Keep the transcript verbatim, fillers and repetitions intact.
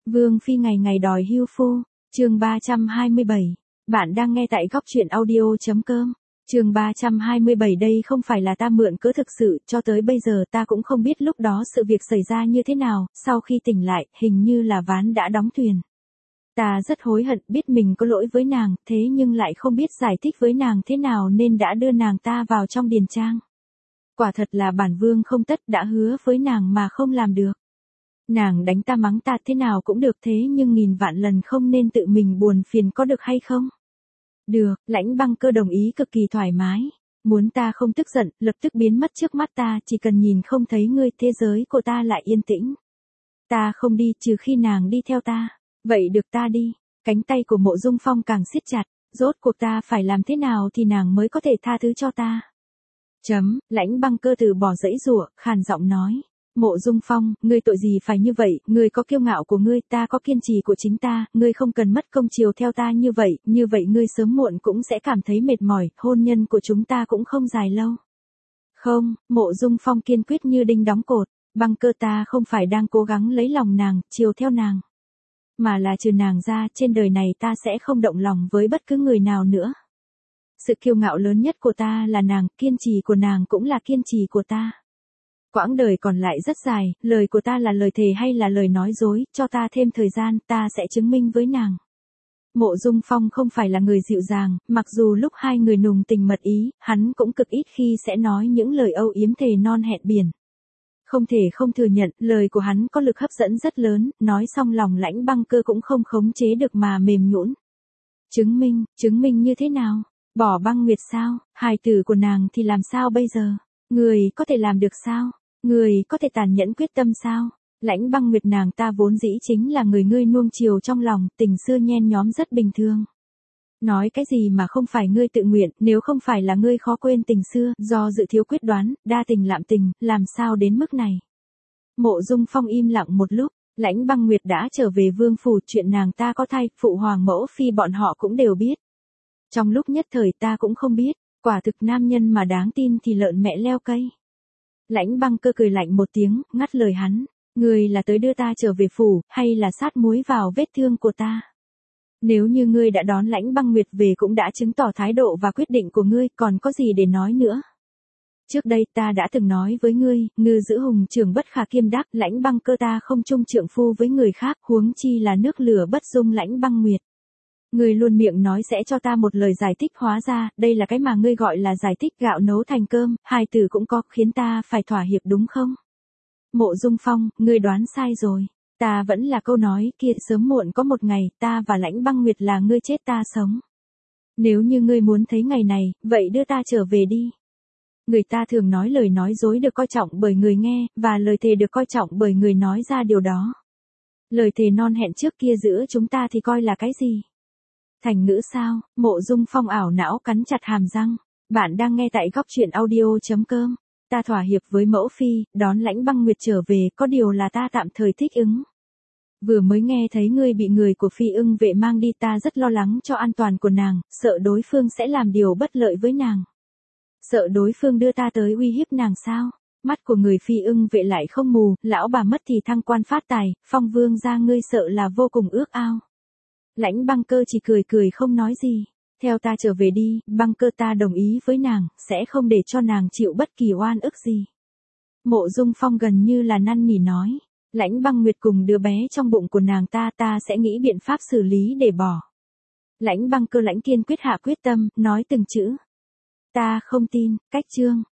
Vương Phi ngày ngày đòi hưu phu, chương ba trăm hai mươi bảy. Bạn đang nghe tại góc truyện audio.com. Chương ba trăm hai mươi bảy đây không phải là ta mượn cớ thực sự, cho tới bây giờ ta cũng không biết lúc đó sự việc xảy ra như thế nào, sau khi tỉnh lại, hình như là ván đã đóng thuyền. Ta rất hối hận biết mình có lỗi với nàng, thế nhưng lại không biết giải thích với nàng thế nào nên đã đưa nàng ta vào trong điền trang. Quả thật là bản vương không tất đã hứa với nàng mà không làm được. Nàng đánh ta mắng ta thế nào cũng được thế nhưng nghìn vạn lần không nên tự mình buồn phiền có được hay không? Được, Lãnh Băng Cơ đồng ý cực kỳ thoải mái. Muốn ta không tức giận, lập tức biến mất trước mắt ta, chỉ cần nhìn không thấy ngươi, thế giới của ta lại yên tĩnh. Ta không đi trừ khi nàng đi theo ta. Vậy được ta đi. Cánh tay của Mộ Dung Phong càng siết chặt, rốt cuộc ta phải làm thế nào thì nàng mới có thể tha thứ cho ta? Chấm, Lãnh Băng Cơ từ bỏ dãy giụa, khàn giọng nói. Mộ Dung Phong, ngươi tội gì phải như vậy, ngươi có kiêu ngạo của ngươi, ta có kiên trì của chính ta, ngươi không cần mất công chiều theo ta như vậy, như vậy ngươi sớm muộn cũng sẽ cảm thấy mệt mỏi, hôn nhân của chúng ta cũng không dài lâu. Không, Mộ Dung Phong kiên quyết như đinh đóng cột, Băng Cơ ta không phải đang cố gắng lấy lòng nàng, chiều theo nàng. Mà là trừ nàng ra, trên đời này ta sẽ không động lòng với bất cứ người nào nữa. Sự kiêu ngạo lớn nhất của ta là nàng, kiên trì của nàng cũng là kiên trì của ta. Quãng đời còn lại rất dài, lời của ta là lời thề hay là lời nói dối, cho ta thêm thời gian, ta sẽ chứng minh với nàng. Mộ Dung Phong không phải là người dịu dàng, mặc dù lúc hai người nùng tình mật ý, hắn cũng cực ít khi sẽ nói những lời âu yếm thề non hẹn biển. Không thể không thừa nhận, lời của hắn có lực hấp dẫn rất lớn, nói xong lòng Lãnh Băng Cơ cũng không khống chế được mà mềm nhũn. Chứng minh, chứng minh như thế nào? Bỏ Băng Nguyệt sao? Hài tử của nàng thì làm sao bây giờ? Người có thể làm được sao? Người có thể tàn nhẫn quyết tâm sao? Lãnh Băng Nguyệt nàng ta vốn dĩ chính là người ngươi nuông chiều trong lòng, tình xưa nhen nhóm rất bình thường. Nói cái gì mà không phải ngươi tự nguyện, nếu không phải là ngươi khó quên tình xưa, do dự thiếu quyết đoán, đa tình lạm tình, làm sao đến mức này? Mộ Dung Phong im lặng một lúc, Lãnh Băng Nguyệt đã trở về vương phủ, chuyện nàng ta có thai, phụ hoàng mẫu phi bọn họ cũng đều biết. Trong lúc nhất thời ta cũng không biết, quả thực nam nhân mà đáng tin thì lợn mẹ leo cây. Lãnh Băng Cơ cười lạnh một tiếng, ngắt lời hắn, ngươi là tới đưa ta trở về phủ, hay là sát muối vào vết thương của ta? Nếu như ngươi đã đón Lãnh Băng Nguyệt về cũng đã chứng tỏ thái độ và quyết định của ngươi, còn có gì để nói nữa? Trước đây ta đã từng nói với ngươi, ngư giữ hùng trưởng bất khả kiêm đắc, Lãnh Băng Cơ ta không chung trượng phu với người khác, huống chi là nước lửa bất dung Lãnh Băng Nguyệt. Ngươi luôn miệng nói sẽ cho ta một lời giải thích, hóa ra, đây là cái mà ngươi gọi là giải thích, gạo nấu thành cơm, hai từ cũng có, khiến ta phải thỏa hiệp đúng không? Mộ Dung Phong, ngươi đoán sai rồi. Ta vẫn là câu nói kia, sớm muộn có một ngày, ta và Lãnh Băng Nguyệt là ngươi chết ta sống. Nếu như ngươi muốn thấy ngày này, vậy đưa ta trở về đi. Người ta thường nói lời nói dối được coi trọng bởi người nghe, và lời thề được coi trọng bởi người nói ra điều đó. Lời thề non hẹn trước kia giữa chúng ta thì coi là cái gì? Thành ngữ sao? Mộ Dung Phong ảo não cắn chặt hàm răng. Bạn đang nghe tại góc truyện audio.com. Ta thỏa hiệp với mẫu phi, đón Lãnh Băng Nguyệt trở về, có điều là ta tạm thời thích ứng. Vừa mới nghe thấy ngươi bị người của Phi Ưng vệ mang đi, ta rất lo lắng cho an toàn của nàng, sợ đối phương sẽ làm điều bất lợi với nàng. Sợ đối phương đưa ta tới uy hiếp nàng sao? Mắt của người Phi Ưng vệ lại không mù, lão bà mất thì thăng quan phát tài, Phong vương gia ngươi sợ là vô cùng ước ao. Lãnh Băng Cơ chỉ cười cười không nói gì. Theo ta trở về đi, Băng Cơ ta đồng ý với nàng, sẽ không để cho nàng chịu bất kỳ oan ức gì. Mộ Dung Phong gần như là năn nỉ nói. Lãnh Băng Nguyệt cùng đứa bé trong bụng của nàng ta ta sẽ nghĩ biện pháp xử lý để bỏ. Lãnh Băng Cơ lãnh kiên quyết hạ quyết tâm, nói từng chữ. Ta không tin, cách chương.